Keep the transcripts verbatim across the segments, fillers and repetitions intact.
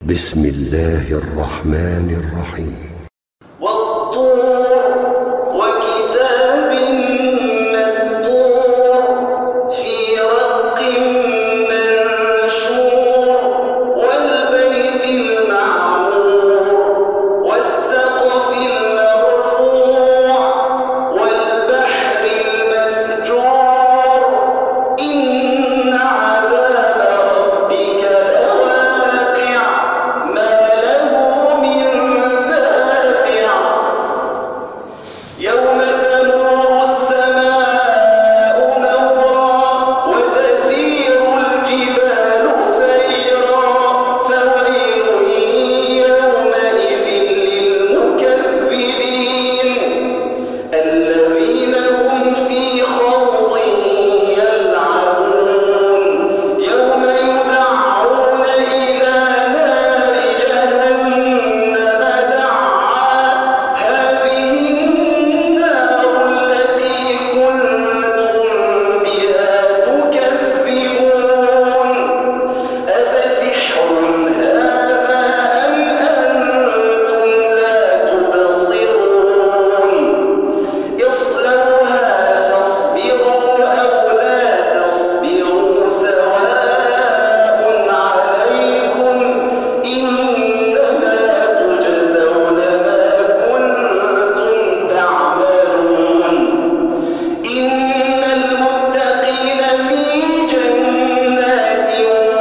بسم الله الرحمن الرحيم. والطور وكتاب مسطور في رق منشور والبيت المعمور والسقف المرفوع والبحر المسجور إن عذاب ربك لواقع ما له من دافع يوم تمور السماء مورا وتسير الجبال سيرا فويل يومئذ للمكذبين الذين هم في خوض يلعبون يوم يدعون إلى نار جهنم دعا هذه النار التي كنتم بها تكذبون أفسحر هذا أم أنتم لا تبصرون اصلوها فاصبروا أو لا تصبروا سواء عليكم إنما تجزون ما كنتم تعملون إن المتقين في جنات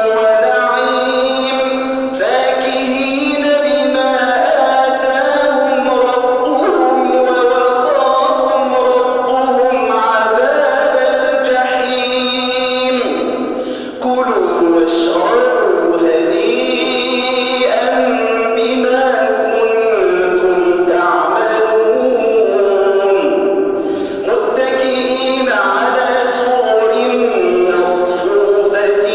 ونعيم فاكهين بما آتاهم ربهم ووقاهم ربهم عذاب الجحيم كلوا واشربوا هنيئا بما كنتم تعملون متكئين على سرر مصفوفة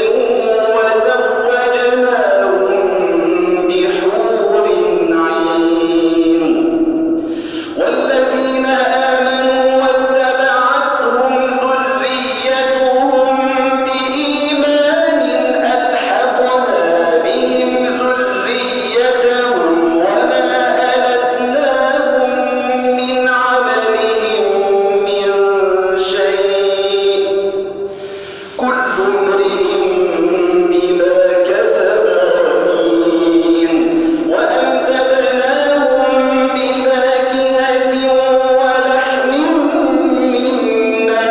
وزوجناهم بحور عين والذين آمنوا واتبعتهم ذريتهم بإيمان ألحقنا بهم ذريتهم وما ألتناهم من عملهم من شيء كل امرئ بما كسب رهين وأمددناهم بفاكهة ولحم مما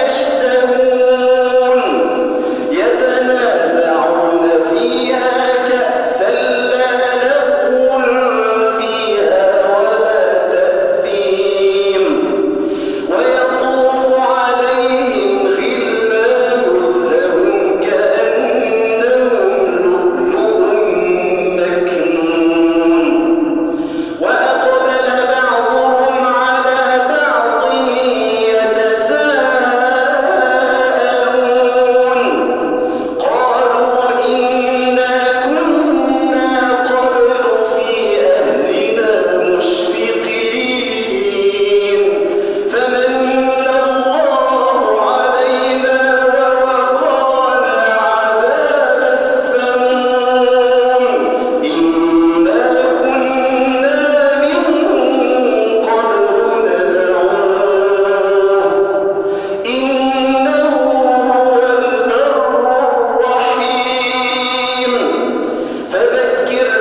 يشتهون يتنازعون فيها كأسا لا لغو فيها ولا تأثيم ويطوف عليهم غلمان لهم كأنهم لؤلؤ مكنون وأقبل بعضهم على بعض يتساءلون قالوا إنا كنا قبل في أهلنا مشفقين فمن الله علينا ووقانا عذاب السموم إنا كنا من قبل ندعوه إنه هو البر الرحيم فذكر